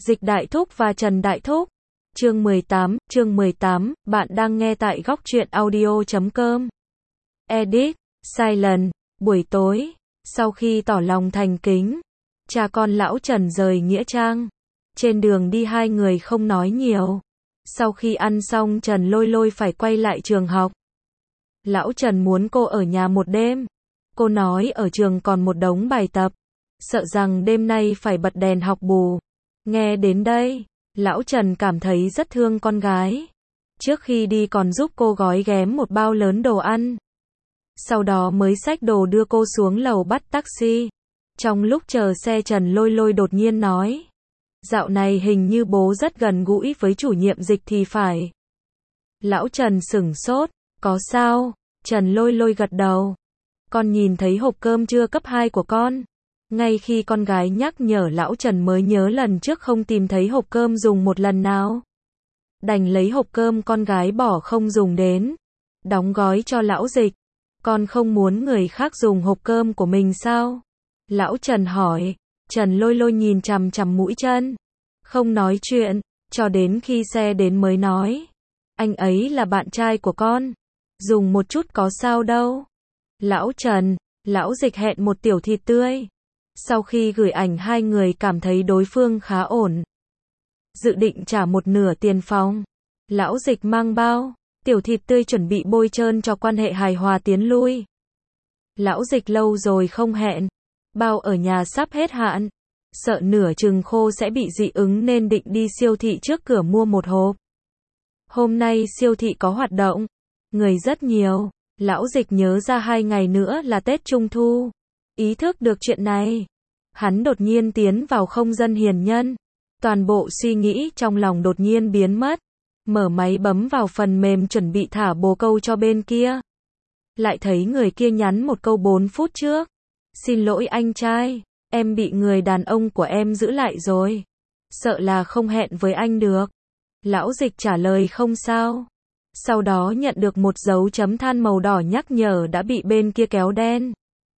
Dịch Đại Thúc và Trần Đại Thúc. Chương 18, bạn đang nghe tại góc truyện audio.com. Edit, Silent, buổi tối, sau khi tỏ lòng thành kính, cha con lão Trần rời nghĩa trang. Trên đường đi hai người không nói nhiều. Sau khi ăn xong Trần Lôi Lôi phải quay lại trường học. Lão Trần muốn cô ở nhà một đêm. Cô nói ở trường còn một đống bài tập, sợ rằng đêm nay phải bật đèn học bù. Nghe đến đây, lão Trần cảm thấy rất thương con gái. Trước khi đi còn giúp cô gói ghém một bao lớn đồ ăn. Sau đó mới xách đồ đưa cô xuống lầu bắt taxi. Trong lúc chờ xe Trần Lôi Lôi đột nhiên nói: dạo này hình như bố rất gần gũi với chủ nhiệm Dịch thì phải. Lão Trần sửng sốt, có sao? Trần Lôi Lôi gật đầu. Con nhìn thấy hộp cơm trưa cấp 2 của con. Ngay khi con gái nhắc nhở lão Trần mới nhớ lần trước không tìm thấy hộp cơm dùng một lần nào. Đành lấy hộp cơm con gái bỏ không dùng đến, đóng gói cho lão Dịch. Con không muốn người khác dùng hộp cơm của mình sao? Lão Trần hỏi. Trần Lôi Lôi nhìn chằm chằm mũi chân, không nói chuyện, cho đến khi xe đến mới nói: anh ấy là bạn trai của con, dùng một chút có sao đâu. Lão Trần, lão Dịch hẹn một tiểu thịt tươi. Sau khi gửi ảnh hai người cảm thấy đối phương khá ổn, dự định trả một nửa tiền phòng. Lão Dịch mang bao, tiểu thịt tươi chuẩn bị bôi trơn cho quan hệ hài hòa tiến lui. Lão Dịch lâu rồi không hẹn, bao ở nhà sắp hết hạn, sợ nửa chừng khô sẽ bị dị ứng nên định đi siêu thị trước cửa mua một hộp. Hôm nay siêu thị có hoạt động, người rất nhiều. Lão Dịch nhớ ra 2 ngày nữa là Tết Trung Thu. Ý thức được chuyện này, hắn đột nhiên tiến vào không gian hiền nhân. Toàn bộ suy nghĩ trong lòng đột nhiên biến mất. Mở máy bấm vào phần mềm chuẩn bị thả bồ câu cho bên kia. Lại thấy người kia nhắn một câu 4 phút trước: xin lỗi anh trai, em bị người đàn ông của em giữ lại rồi, sợ là không hẹn với anh được. Lão Dịch trả lời không sao. Sau đó nhận được một dấu chấm than màu đỏ nhắc nhở đã bị bên kia kéo đen.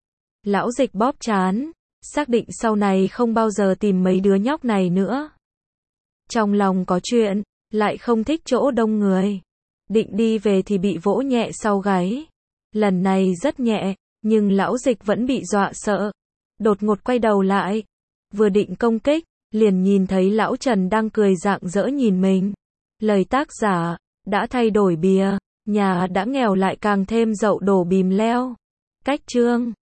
Lão Dịch bóp trán, xác định sau này không bao giờ tìm mấy đứa nhóc này nữa. Trong lòng có chuyện, lại không thích chỗ đông người. Định đi về thì bị vỗ nhẹ sau gáy. Lần này rất nhẹ, nhưng lão Dịch vẫn bị dọa sợ. Đột ngột quay đầu lại, vừa định công kích, liền nhìn thấy lão Trần đang cười rạng rỡ nhìn mình. Lời tác giả: đã thay đổi bìa, nhà đã nghèo lại càng thêm dậu đổ bìm leo. Cách chương